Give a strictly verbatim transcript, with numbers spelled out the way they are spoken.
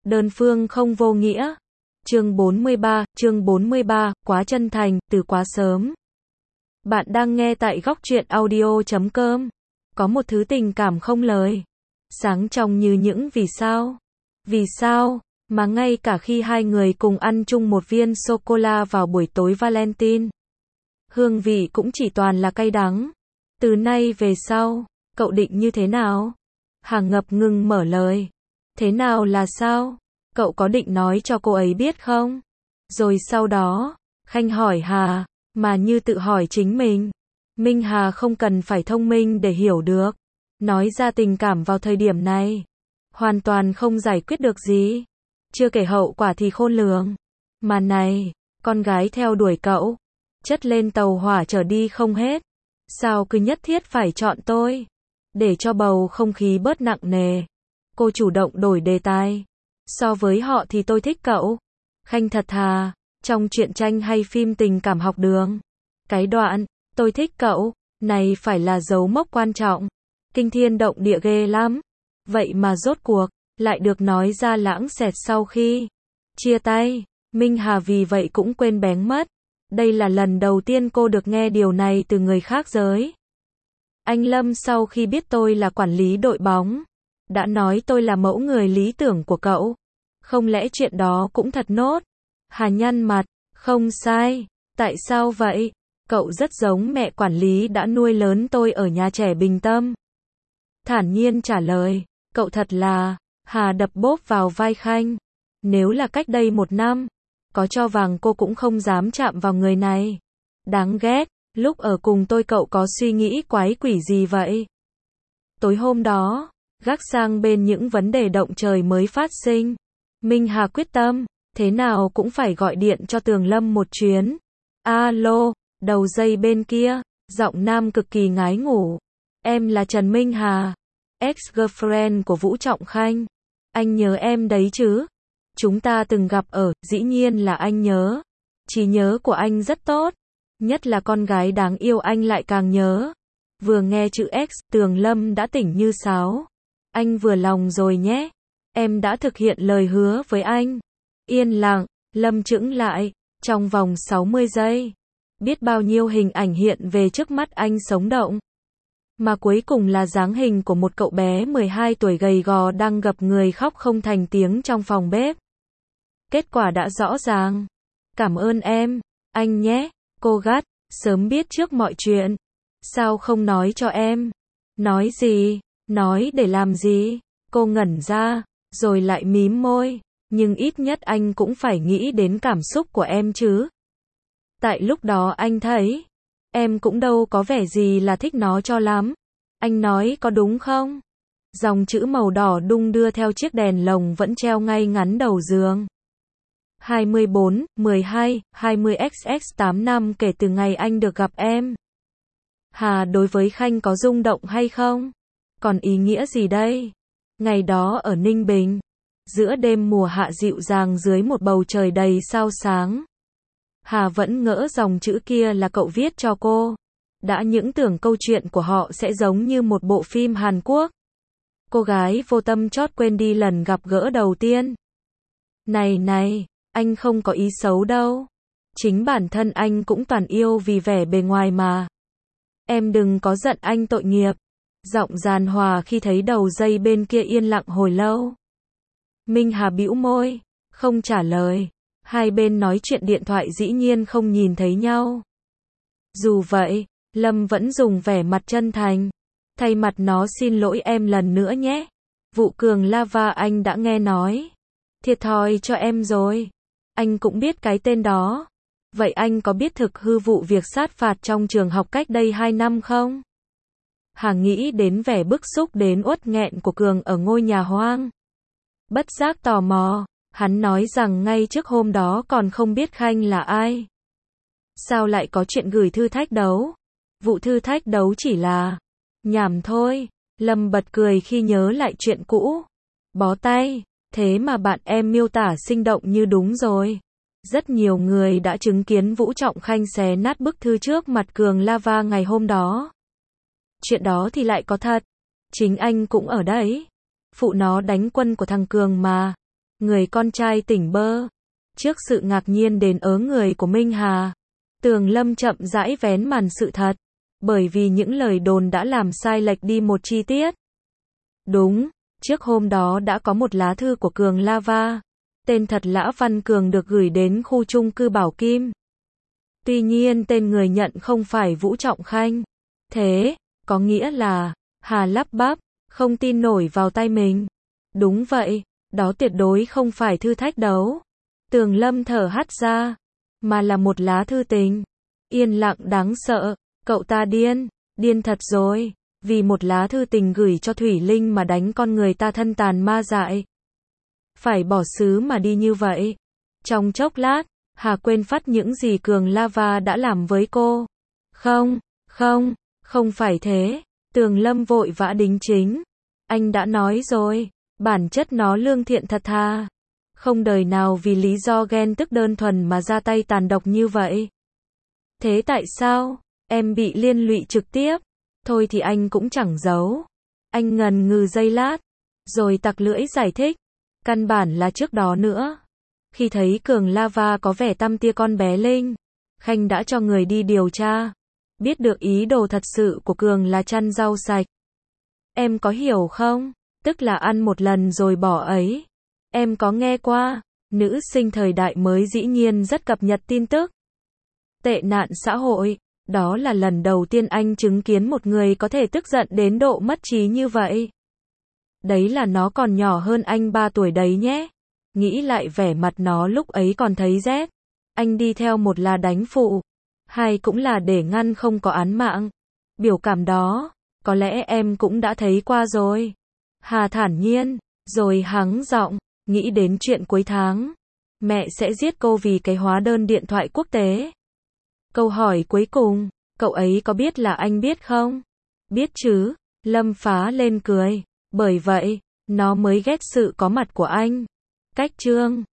Đơn phương không vô nghĩa. Chương bốn mươi ba, chương bốn mươi ba, quá chân thành, từ quá sớm. Bạn đang nghe tại góc truyện audio chấm com. Có một thứ tình cảm không lời. Sáng trong như những vì sao. Vì sao, mà ngay cả khi hai người cùng ăn chung một viên sô-cô-la vào buổi tối Valentine, hương vị cũng chỉ toàn là cay đắng. Từ nay về sau, cậu định như thế nào? Hà ngập ngừng mở lời. Thế nào là sao? Cậu có định nói cho cô ấy biết không? Rồi sau đó, Khanh hỏi Hà, mà như tự hỏi chính mình. Minh Hà không cần phải thông minh để hiểu được. Nói ra tình cảm vào thời điểm này, hoàn toàn không giải quyết được gì. Chưa kể hậu quả thì khôn lường. Mà này, con gái theo đuổi cậu, chất lên tàu hỏa trở đi không hết. Sao cứ nhất thiết phải chọn tôi? Để cho bầu không khí bớt nặng nề, cô chủ động đổi đề tài. So với họ thì tôi thích cậu. Khanh thật thà, trong truyện tranh hay phim tình cảm học đường, cái đoạn, tôi thích cậu, này phải là dấu mốc quan trọng. Kinh thiên động địa ghê lắm. Vậy mà rốt cuộc, lại được nói ra lãng xẹt sau khi chia tay. Minh Hà vì vậy cũng quên bén mất. Đây là lần đầu tiên cô được nghe điều này từ người khác giới. Anh Lâm sau khi biết tôi là quản lý đội bóng, đã nói tôi là mẫu người lý tưởng của cậu. Không lẽ chuyện đó cũng thật nốt? Hà nhăn mặt, không sai. Tại sao vậy? Cậu rất giống mẹ quản lý đã nuôi lớn tôi ở nhà trẻ Bình Tâm. Thản nhiên trả lời, cậu thật là, Hà đập bốp vào vai Khanh. Nếu là cách đây một năm, có cho vàng cô cũng không dám chạm vào người này. Đáng ghét, lúc ở cùng tôi cậu có suy nghĩ quái quỷ gì vậy? Tối hôm đó, gác sang bên những vấn đề động trời mới phát sinh, Minh Hà quyết tâm, thế nào cũng phải gọi điện cho Tường Lâm một chuyến. Alo, đầu dây bên kia, giọng nam cực kỳ ngái ngủ. Em là Trần Minh Hà, ex-girlfriend của Vũ Trọng Khanh. Anh nhớ em đấy chứ? Chúng ta từng gặp ở, dĩ nhiên là anh nhớ. Trí nhớ của anh rất tốt. Nhất là con gái đáng yêu anh lại càng nhớ. Vừa nghe chữ X, Tường Lâm đã tỉnh như sáo. Anh vừa lòng rồi nhé. Em đã thực hiện lời hứa với anh. Yên lặng, Lâm chững lại. Trong vòng sáu mươi giây, biết bao nhiêu hình ảnh hiện về trước mắt anh sống động. Mà cuối cùng là dáng hình của một cậu bé mười hai tuổi gầy gò đang gập người khóc không thành tiếng trong phòng bếp. Kết quả đã rõ ràng. Cảm ơn em, anh nhé. Cô gắt, sớm biết trước mọi chuyện. Sao không nói cho em? Nói gì? Nói để làm gì? Cô ngẩn ra, rồi lại mím môi. Nhưng ít nhất anh cũng phải nghĩ đến cảm xúc của em chứ. Tại lúc đó anh thấy, em cũng đâu có vẻ gì là thích nó cho lắm. Anh nói có đúng không? Dòng chữ màu đỏ đung đưa theo chiếc đèn lồng vẫn treo ngay ngắn đầu giường. hai mươi bốn, mười hai, hai mươi x x tám năm kể từ ngày anh được gặp em. Hà đối với Khanh có rung động hay không? Còn ý nghĩa gì đây? Ngày đó ở Ninh Bình, giữa đêm mùa hạ dịu dàng dưới một bầu trời đầy sao sáng, Hà vẫn ngỡ dòng chữ kia là cậu viết cho cô. Đã những tưởng câu chuyện của họ sẽ giống như một bộ phim Hàn Quốc. Cô gái vô tâm chót quên đi lần gặp gỡ đầu tiên. Này này, anh không có ý xấu đâu. Chính bản thân anh cũng toàn yêu vì vẻ bề ngoài mà. Em đừng có giận anh tội nghiệp. Giọng giàn hòa khi thấy đầu dây bên kia yên lặng hồi lâu. Minh Hà bĩu môi, không trả lời. Hai bên nói chuyện điện thoại dĩ nhiên không nhìn thấy nhau. Dù vậy, Lâm vẫn dùng vẻ mặt chân thành. Thay mặt nó xin lỗi em lần nữa nhé. Vụ Cường Lava anh đã nghe nói. Thiệt thòi cho em rồi. Anh cũng biết cái tên đó. Vậy anh có biết thực hư vụ việc sát phạt trong trường học cách đây hai năm không? Hà nghĩ đến vẻ bức xúc đến uất nghẹn của Cường ở ngôi nhà hoang. Bất giác tò mò, hắn nói rằng ngay trước hôm đó còn không biết Khanh là ai. Sao lại có chuyện gửi thư thách đấu? Vụ thư thách đấu chỉ là nhảm thôi. Lâm bật cười khi nhớ lại chuyện cũ. Bó tay, thế mà bạn em miêu tả sinh động như đúng rồi. Rất nhiều người đã chứng kiến Vũ Trọng Khanh xé nát bức thư trước mặt Cường Lava ngày hôm đó. Chuyện đó thì lại có thật. Chính anh cũng ở đấy. Phụ nó đánh quân của thằng Cường mà. Người con trai tỉnh bơ. Trước sự ngạc nhiên đến ớ người của Minh Hà, Tường Lâm chậm rãi vén màn sự thật. Bởi vì những lời đồn đã làm sai lệch đi một chi tiết. Đúng, trước hôm đó đã có một lá thư của Cường Lava. Tên thật Lã Văn Cường được gửi đến khu chung cư Bảo Kim. Tuy nhiên tên người nhận không phải Vũ Trọng Khanh. Thế, có nghĩa là, Hà lắp bắp, không tin nổi vào tay mình. Đúng vậy, đó tuyệt đối không phải thư thách đấu. Tường Lâm thở hắt ra, mà là một lá thư tình. Yên lặng đáng sợ, cậu ta điên, điên thật rồi, vì một lá thư tình gửi cho Thủy Linh mà đánh con người ta thân tàn ma dại. Phải bỏ xứ mà đi như vậy. Trong chốc lát, Hà quên phát những gì Cường Lava đã làm với cô. Không, không, không phải thế. Tường Lâm vội vã đính chính. Anh đã nói rồi, bản chất nó lương thiện thật thà. Không đời nào vì lý do ghen tức đơn thuần mà ra tay tàn độc như vậy. Thế tại sao em bị liên lụy trực tiếp? Thôi thì anh cũng chẳng giấu. Anh ngần ngừ giây lát, rồi tặc lưỡi giải thích. Căn bản là trước đó nữa. Khi thấy Cường Lava có vẻ tăm tia con bé Linh, Khanh đã cho người đi điều tra. Biết được ý đồ thật sự của Cường là chăn rau sạch. Em có hiểu không? Tức là ăn một lần rồi bỏ ấy. Em có nghe qua, nữ sinh thời đại mới dĩ nhiên rất cập nhật tin tức. Tệ nạn xã hội, đó là lần đầu tiên anh chứng kiến một người có thể tức giận đến độ mất trí như vậy. Đấy là nó còn nhỏ hơn anh ba tuổi đấy nhé. Nghĩ lại vẻ mặt nó lúc ấy còn thấy rét. Anh đi theo một là đánh phụ, hai cũng là để ngăn không có án mạng. Biểu cảm đó, có lẽ em cũng đã thấy qua rồi. Hà thản nhiên, rồi hắng giọng, nghĩ đến chuyện cuối tháng. Mẹ sẽ giết cô vì cái hóa đơn điện thoại quốc tế. Câu hỏi cuối cùng, cậu ấy có biết là anh biết không? Biết chứ, Lâm phá lên cười. Bởi vậy, nó mới ghét sự có mặt của anh. Cách chương